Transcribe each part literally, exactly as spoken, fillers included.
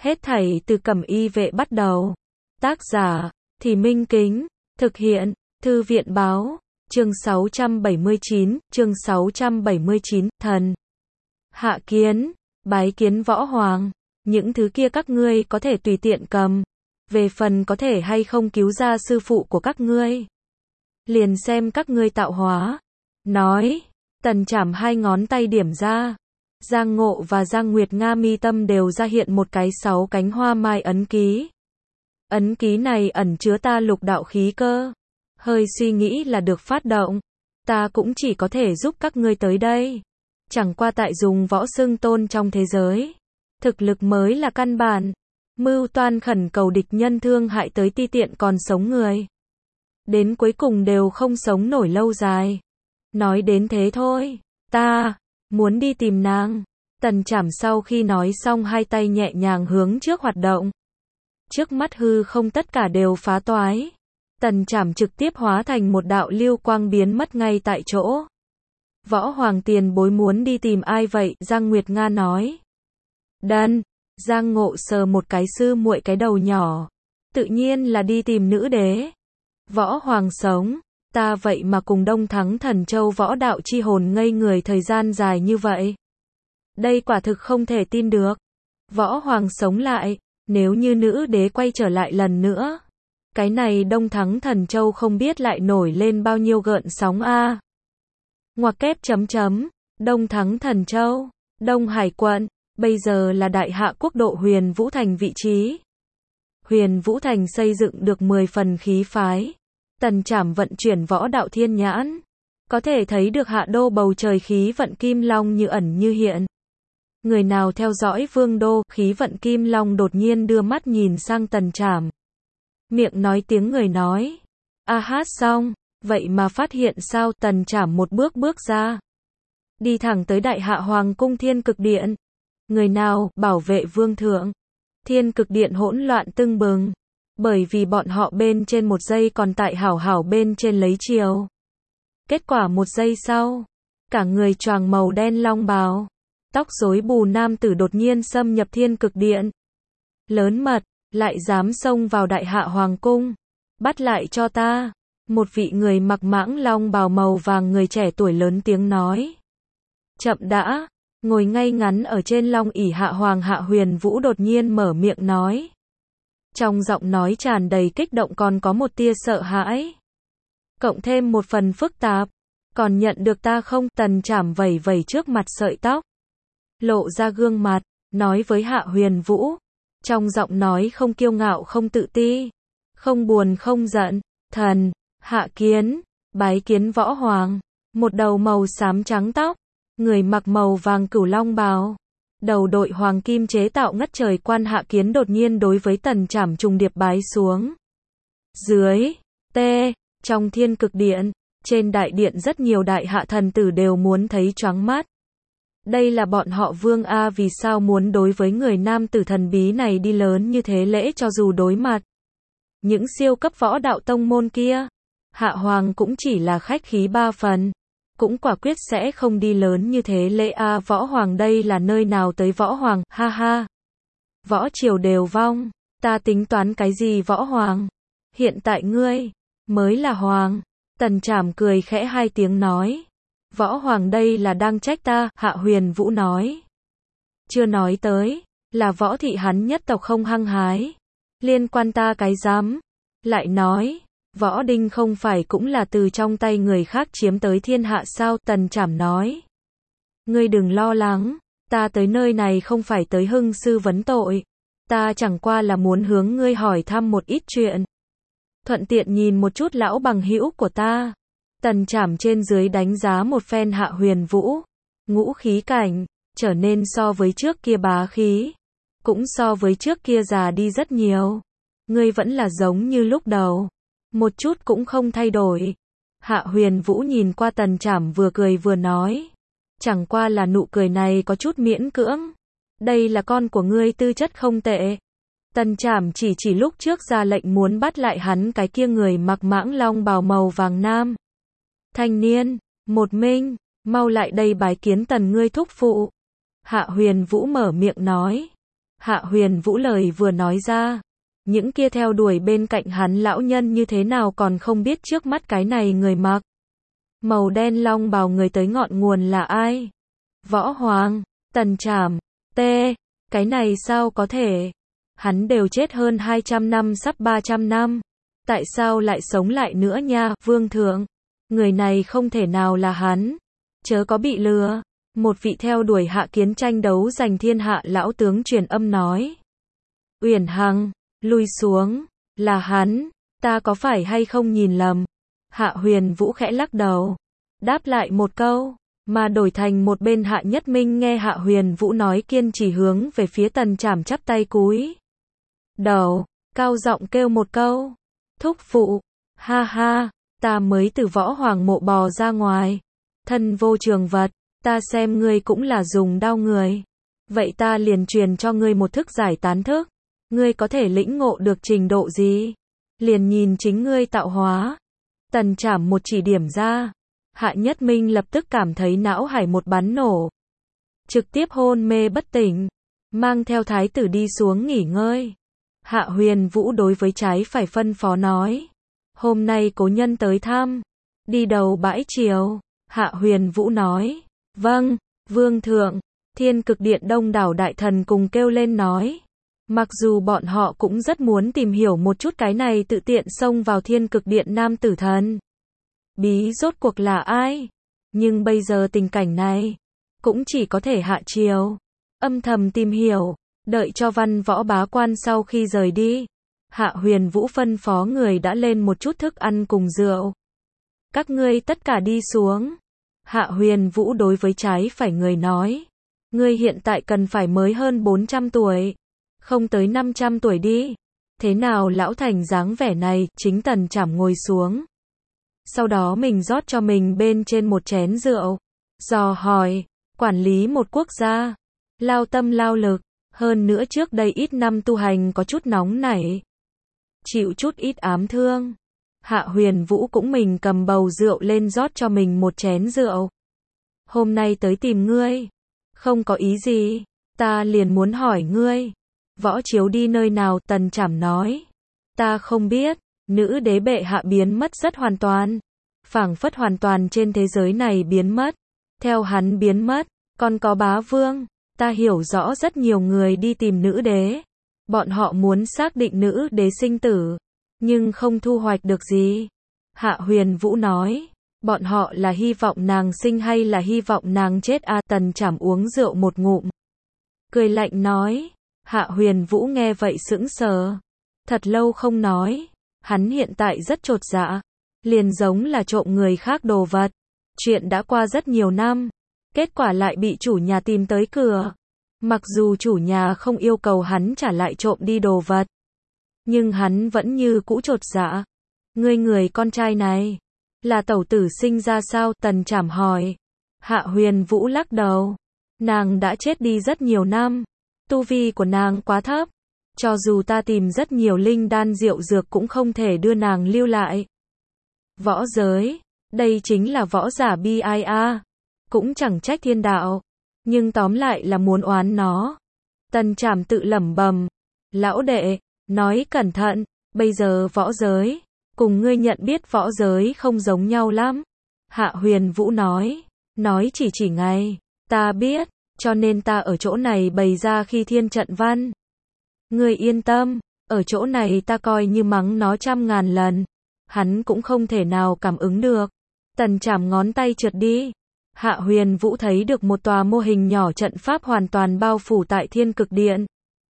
Hết thảy từ Cẩm Y Vệ bắt đầu. Tác giả, Thì Minh Kính. Thực hiện, Thư viện Báo. Chương sáu trăm bảy mươi chín, chương sáu trăm bảy mươi chín, thần. Hạ kiến, bái kiến võ hoàng. Những thứ kia các ngươi có thể tùy tiện cầm. Về phần có thể hay không cứu ra sư phụ của các ngươi, liền xem các ngươi tạo hóa. Nói, Tần Trảm hai ngón tay điểm ra. Giang Ngộ và Giang Nguyệt Nga mi tâm đều ra hiện một cái sáu cánh hoa mai ấn ký. Ấn ký này ẩn chứa ta lục đạo khí cơ. Hơi suy nghĩ là được phát động. Ta cũng chỉ có thể giúp các ngươi tới đây. Chẳng qua tại dùng võ xưng tôn trong thế giới. Thực lực mới là căn bản. Mưu toan khẩn cầu địch nhân thương hại tới ti tiện còn sống người. Đến cuối cùng đều không sống nổi lâu dài. Nói đến thế thôi. Ta muốn đi tìm nàng. Tần Trảm sau khi nói xong hai tay nhẹ nhàng hướng trước hoạt động. Trước mắt hư không tất cả đều phá toái. Tần Trảm trực tiếp hóa thành một đạo lưu quang biến mất ngay tại chỗ. Võ hoàng tiền bối muốn đi tìm ai vậy? Giang Nguyệt Nga nói. Đần. Giang Ngộ sờ một cái sư muội cái đầu nhỏ. Tự nhiên là đi tìm nữ đế. Võ hoàng sống. Ta vậy mà cùng Đông Thắng Thần Châu võ đạo chi hồn ngây người thời gian dài như vậy. Đây quả thực không thể tin được. Võ hoàng sống lại. Nếu như nữ đế quay trở lại lần nữa. Cái này Đông Thắng Thần Châu không biết lại nổi lên bao nhiêu gợn sóng a. À. Ngoặc kép chấm chấm. Đông Thắng Thần Châu. Đông Hải quận. Bây giờ là Đại Hạ quốc độ Huyền Vũ Thành vị trí. Huyền Vũ Thành xây dựng được mười phần khí phái. Tần Trảm vận chuyển võ đạo thiên nhãn. Có thể thấy được hạ đô bầu trời khí vận kim long như ẩn như hiện. Người nào theo dõi vương đô, khí vận kim long đột nhiên đưa mắt nhìn sang Tần Trảm. Miệng nói tiếng người nói. A hát xong, vậy mà phát hiện sao? Tần Trảm một bước bước ra. Đi thẳng tới Đại Hạ Hoàng cung Thiên Cực Điện. Người nào bảo vệ vương thượng? Thiên Cực Điện hỗn loạn tưng bừng. Bởi vì bọn họ bên trên một giây còn tại hảo hảo bên trên lấy chiều. Kết quả một giây sau, cả người choàng màu đen long bào, tóc rối bù nam tử đột nhiên xâm nhập Thiên Cực Điện. Lớn mật, lại dám xông vào Đại Hạ Hoàng cung. Bắt lại cho ta. Một vị người mặc mãng long bào màu vàng người trẻ tuổi lớn tiếng nói. Chậm đã. Ngồi ngay ngắn ở trên long ỷ Hạ Hoàng Hạ Huyền Vũ đột nhiên mở miệng nói. Trong giọng nói tràn đầy kích động còn có một tia sợ hãi. Cộng thêm một phần phức tạp. Còn nhận được ta không? Tần Trảm vẩy vẩy trước mặt sợi tóc. Lộ ra gương mặt, nói với Hạ Huyền Vũ. Trong giọng nói không kiêu ngạo không tự ti. Không buồn không giận. Thần, hạ kiến, bái kiến võ hoàng. Một đầu màu xám trắng tóc. Người mặc màu vàng cửu long bào. Đầu đội hoàng kim chế tạo ngất trời quan Hạ Kiến đột nhiên đối với Tần Trảm trùng điệp bái xuống. Dưới, T, trong Thiên Cực Điện, trên đại điện rất nhiều đại hạ thần tử đều muốn thấy choáng mắt. Đây là bọn họ vương A, vì sao muốn đối với người nam tử thần bí này đi lớn như thế lễ cho dù đối mặt. Những siêu cấp võ đạo tông môn kia, Hạ Hoàng cũng chỉ là khách khí ba phần. Cũng quả quyết sẽ không đi lớn như thế lễ a. Võ hoàng đây là nơi nào tới võ hoàng, ha ha. Võ triều đều vong, ta tính toán cái gì võ hoàng? Hiện tại ngươi mới là hoàng. Tần Trảm cười khẽ hai tiếng nói. Võ hoàng đây là đang trách ta, Hạ Huyền Vũ nói. Chưa nói tới, là võ thị hắn nhất tộc không hăng hái. Liên quan ta cái dám. Lại nói. Võ đinh không phải cũng là từ trong tay người khác chiếm tới thiên hạ sao? Tần Trảm nói. Ngươi đừng lo lắng, ta tới nơi này không phải tới hưng sư vấn tội. Ta chẳng qua là muốn hướng ngươi hỏi thăm một ít chuyện. Thuận tiện nhìn một chút lão bằng hữu của ta. Tần Trảm trên dưới đánh giá một phen Hạ Huyền Vũ. Ngũ khí cảnh, trở nên so với trước kia bá khí. Cũng so với trước kia già đi rất nhiều. Ngươi vẫn là giống như lúc đầu. Một chút cũng không thay đổi. Hạ Huyền Vũ nhìn qua Tần Trảm vừa cười vừa nói. Chẳng qua là nụ cười này có chút miễn cưỡng. Đây là con của ngươi tư chất không tệ. Tần Trảm chỉ chỉ lúc trước ra lệnh muốn bắt lại hắn cái kia người mặc mãng long bào màu vàng nam. Thanh niên, một minh, mau lại đây bái kiến Tần ngươi thúc phụ. Hạ Huyền Vũ mở miệng nói. Hạ Huyền Vũ lời vừa nói ra, những kia theo đuổi bên cạnh hắn lão nhân như thế nào còn không biết trước mắt cái này người mặc màu đen long bào người tới ngọn nguồn là ai? Võ Hoàng, Tần Trảm, T, cái này sao có thể? Hắn đều chết hơn hai trăm năm sắp ba trăm năm. Tại sao lại sống lại nữa nha, Vương Thượng? Người này không thể nào là hắn. Chớ có bị lừa. Một vị theo đuổi Hạ Kiến tranh đấu giành thiên hạ lão tướng truyền âm nói. Uyển Hằng, lui xuống. Là hắn. Ta có phải hay không nhìn lầm? Hạ Huyền Vũ khẽ lắc đầu. Đáp lại một câu. Mà đổi thành một bên Hạ Nhất Minh nghe Hạ Huyền Vũ nói kiên trì hướng về phía Tần Trảm chắp tay cúi đầu, cao giọng kêu một câu. Thúc phụ, ha ha, ta mới từ Võ Hoàng mộ bò ra ngoài. Thân vô trường vật, ta xem ngươi cũng là dùng đao người. Vậy ta liền truyền cho ngươi một thức giải tán thức. Ngươi có thể lĩnh ngộ được trình độ gì? Liền nhìn chính ngươi tạo hóa. Tần Trảm một chỉ điểm ra. Hạ Nhất Minh lập tức cảm thấy não hải một bắn nổ. Trực tiếp hôn mê bất tỉnh. Mang theo thái tử đi xuống nghỉ ngơi. Hạ Huyền Vũ đối với trái phải phân phó nói. Hôm nay cố nhân tới thăm. Đi đầu bãi triều. Hạ Huyền Vũ nói. Vâng, Vương Thượng. Thiên Cực Điện đông đảo đại thần cùng kêu lên nói. Mặc dù bọn họ cũng rất muốn tìm hiểu một chút cái này tự tiện xông vào Thiên Cực Điện nam tử thần. Bí rốt cuộc là ai? Nhưng bây giờ tình cảnh này, cũng chỉ có thể hạ triều. Âm thầm tìm hiểu, đợi cho văn võ bá quan sau khi rời đi. Hạ Huyền Vũ phân phó người đã lên một chút thức ăn cùng rượu. Các ngươi tất cả đi xuống. Hạ Huyền Vũ đối với trái phải người nói. Ngươi hiện tại cần phải mới hơn bốn trăm tuổi. Không tới năm trăm tuổi đi. Thế nào lão thành dáng vẻ này, chính Tần Trảm ngồi xuống. Sau đó mình rót cho mình bên trên một chén rượu. Dò hỏi, quản lý một quốc gia. Lao tâm lao lực. Hơn nữa trước đây ít năm tu hành có chút nóng nảy. Chịu chút ít ám thương. Hạ Huyền Vũ cũng mình cầm bầu rượu lên rót cho mình một chén rượu. Hôm nay tới tìm ngươi. Không có ý gì. Ta liền muốn hỏi ngươi. Võ Chiếu đi nơi nào? Tần Trảm nói. Ta không biết. Nữ đế bệ hạ biến mất rất hoàn toàn. Phảng phất hoàn toàn trên thế giới này biến mất. Theo hắn biến mất. Còn có bá vương. Ta hiểu rõ rất nhiều người đi tìm nữ đế. Bọn họ muốn xác định nữ đế sinh tử. Nhưng không thu hoạch được gì. Hạ Huyền Vũ nói. Bọn họ là hy vọng nàng sinh hay là hy vọng nàng chết à? Tần Trảm uống rượu một ngụm. Cười lạnh nói. Hạ Huyền Vũ nghe vậy sững sờ. Thật lâu không nói. Hắn hiện tại rất chột dạ. Liền giống là trộm người khác đồ vật. Chuyện đã qua rất nhiều năm. Kết quả lại bị chủ nhà tìm tới cửa. Mặc dù chủ nhà không yêu cầu hắn trả lại trộm đi đồ vật. Nhưng hắn vẫn như cũ chột dạ. Ngươi người con trai này. Là tẩu tử sinh ra sao? Tần Trảm hỏi. Hạ Huyền Vũ lắc đầu. Nàng đã chết đi rất nhiều năm. Tu vi của nàng quá thấp. Cho dù ta tìm rất nhiều linh đan diệu dược cũng không thể đưa nàng lưu lại. Võ giới. Đây chính là võ giả bi ai a. Cũng chẳng trách thiên đạo. Nhưng tóm lại là muốn oán nó. Tần Trảm tự lẩm bẩm. Lão đệ, nói cẩn thận. Bây giờ võ giới. Cùng ngươi nhận biết võ giới không giống nhau lắm. Hạ Huyền Vũ nói. Nói chỉ chỉ ngay. Ta biết. Cho nên ta ở chỗ này bày ra khi thiên trận văn. Ngươi yên tâm. Ở chỗ này ta coi như mắng nó trăm ngàn lần. Hắn cũng không thể nào cảm ứng được. Tần Trảm ngón tay trượt đi. Hạ Huyền Vũ thấy được một tòa mô hình nhỏ trận pháp hoàn toàn bao phủ tại Thiên Cực Điện.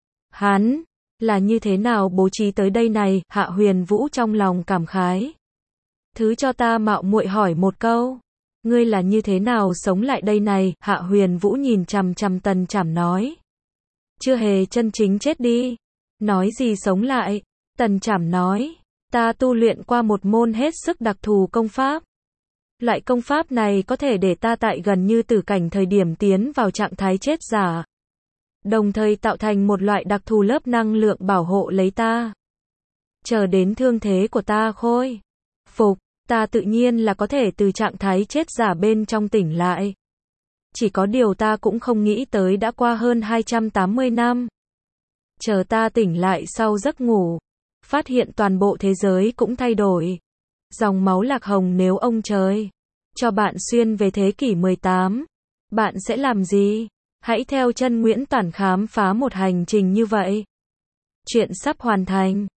Hắn là như thế nào bố trí tới đây này? Hạ Huyền Vũ trong lòng cảm khái. Thứ cho ta mạo muội hỏi một câu. Ngươi là như thế nào sống lại đây này? Hạ Huyền Vũ nhìn chằm chằm Tần Trảm nói. Chưa hề chân chính chết đi. Nói gì sống lại? Tần Trảm nói. Ta tu luyện qua một môn hết sức đặc thù công pháp. Loại công pháp này có thể để ta tại gần như tử cảnh thời điểm tiến vào trạng thái chết giả. Đồng thời tạo thành một loại đặc thù lớp năng lượng bảo hộ lấy ta. Chờ đến thương thế của ta khôi phục, ta tự nhiên là có thể từ trạng thái chết giả bên trong tỉnh lại. Chỉ có điều ta cũng không nghĩ tới đã qua hơn hai trăm tám mươi năm. Chờ ta tỉnh lại sau giấc ngủ, phát hiện toàn bộ thế giới cũng thay đổi. Dòng máu lạc hồng nếu ông trời cho bạn xuyên về thế kỷ mười tám, bạn sẽ làm gì? Hãy theo chân Nguyễn Toản khám phá một hành trình như vậy. Chuyện sắp hoàn thành.